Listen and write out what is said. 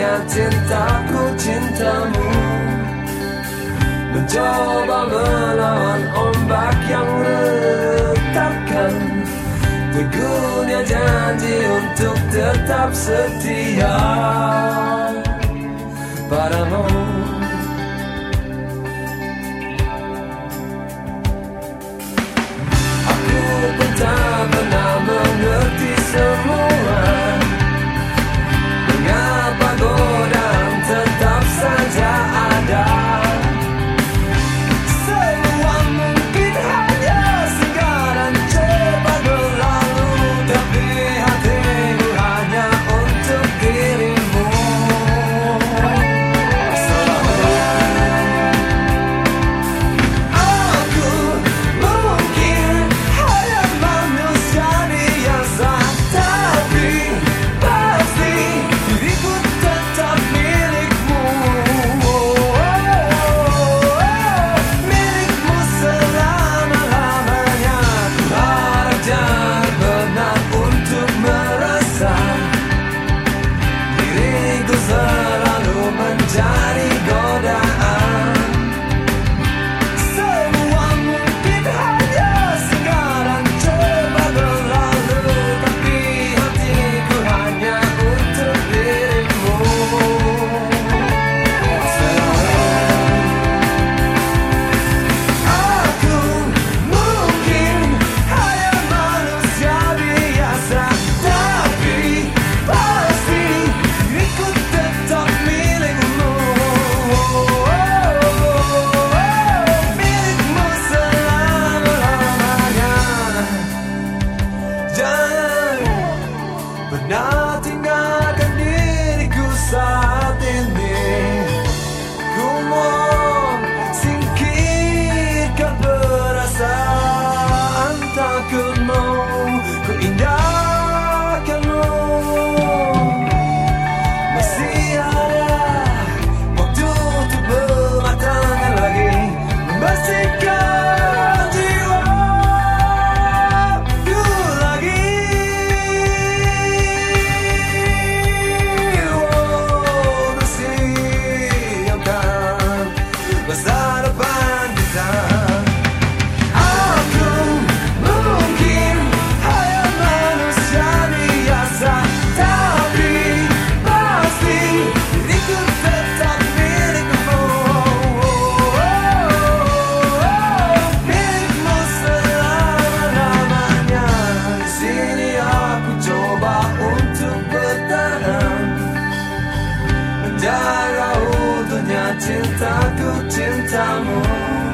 utuhnya cintaku cintamu, mencoba melawan ombak yang retakkan. Teguhnya janji untuk tetap setia padamu. Aku pun tak pernah mengerti semua mengapa godaan tetap saja ada. Semua mungkin hanya singgah dan cepat berlalu, tapi hatiku hanya untuk dirimu. Aku mungkin hanya manusia biasa, tapi pasti diriku tetap milikmu. Milikmu selama-lamanya. Harap jangan pernah untuk merasa diriku selalu menjadi godaan. Semua mungkin hanya singgah dan cepat berlalu, tapi hatiku hanya untuk dirimu. Aku mungkin hanya manusia biasa, tapi pasti diriku tetap milikmu. Milikmu selama-lamanya. Jangan pernah tinggalkan diriku saat ini. Ku mohon singkirkan perasaan takutmu, ku indahkanmu. Masih ada waktu untuk bermatangkan lagi, membersihkan jiwaku lagi. Bersihkan masa depan kita. Aku mungkin hanya manusia biasa, tapi pasti diriku tetap milikmu. Milikmu selama-lamanya. Di sini aku coba untuk bertahan, menjaga utuhnya cintaku cintamu.